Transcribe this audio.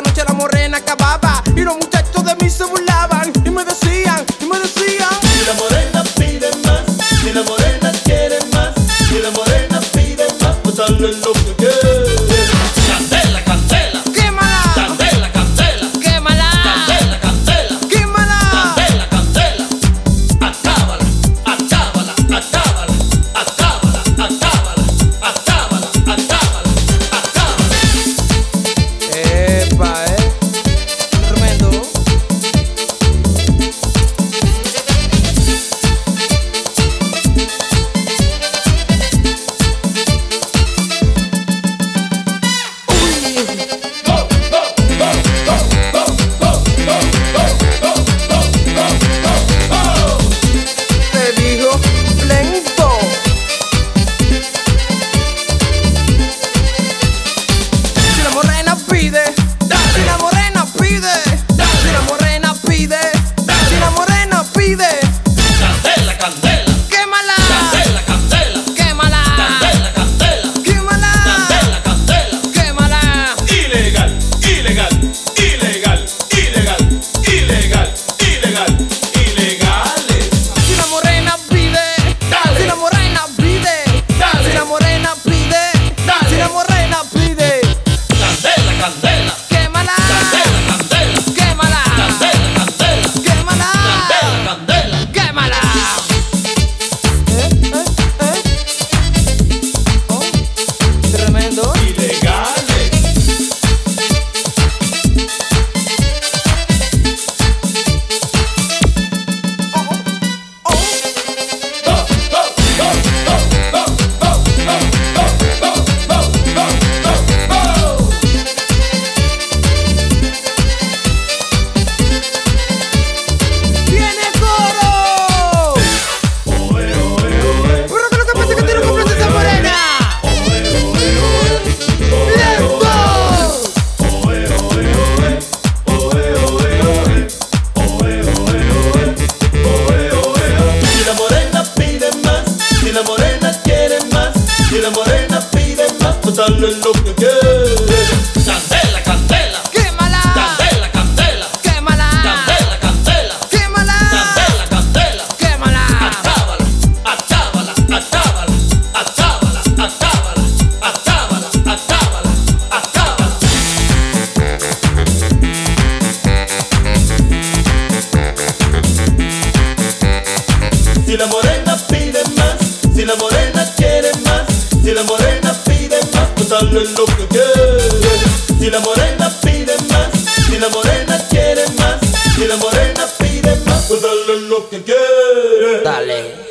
noche la morena acababa y los muchachos de mí se burlaban y me decían si la morena pide más, si la morena quiere más, si la morena pide más, pues dale lo que quiere. Candela, candela, quémala, candela, candela, quémala, candela, candela, quémala, candela, candela, acábala, acábala, acábala, acábala, acábala, acábala, acábala, acábala. Epa, tremendo. Te digo lento. Si la morena pide, si la morena pide, si la morena pide, si la morena pide, Candela, candela, quémala, candela, candela, quémala, candela, candela, quémala, candela, candela. quémala. Ilegal, ilegal, ilegal, ilegal, ilegal, ilegal, ilegales. Si la morena pide, Dale. si la morena pide, Dale. si la morena pide, Dale. si la morena pide, Candela, candela, quémala, candela, candela, quémala, candela, candela, quémala, candela, candela. quémala. Oh, tremendo. Ilegales. Oh, viene coro. Pero que lo que pasa es que tiene que esa morena. Lento. Si la morena pide más, si la morena quiere más, si la morena pide más, pues dale lo que quiere. Candela, candela, Quémala, candela, candela, quémala, candela, candela, quémala, candela, candela. quémala. Acábala, acábala, acábala, acábala, acábala, acábala, acábala, acábala. Si la morena pide más, si la morena quiere más, si la morena pide más, pues dale lo que quiere. Si la morena pide más, si la morena quiere más, si la morena pide más, pues dale lo que quiere. Dale.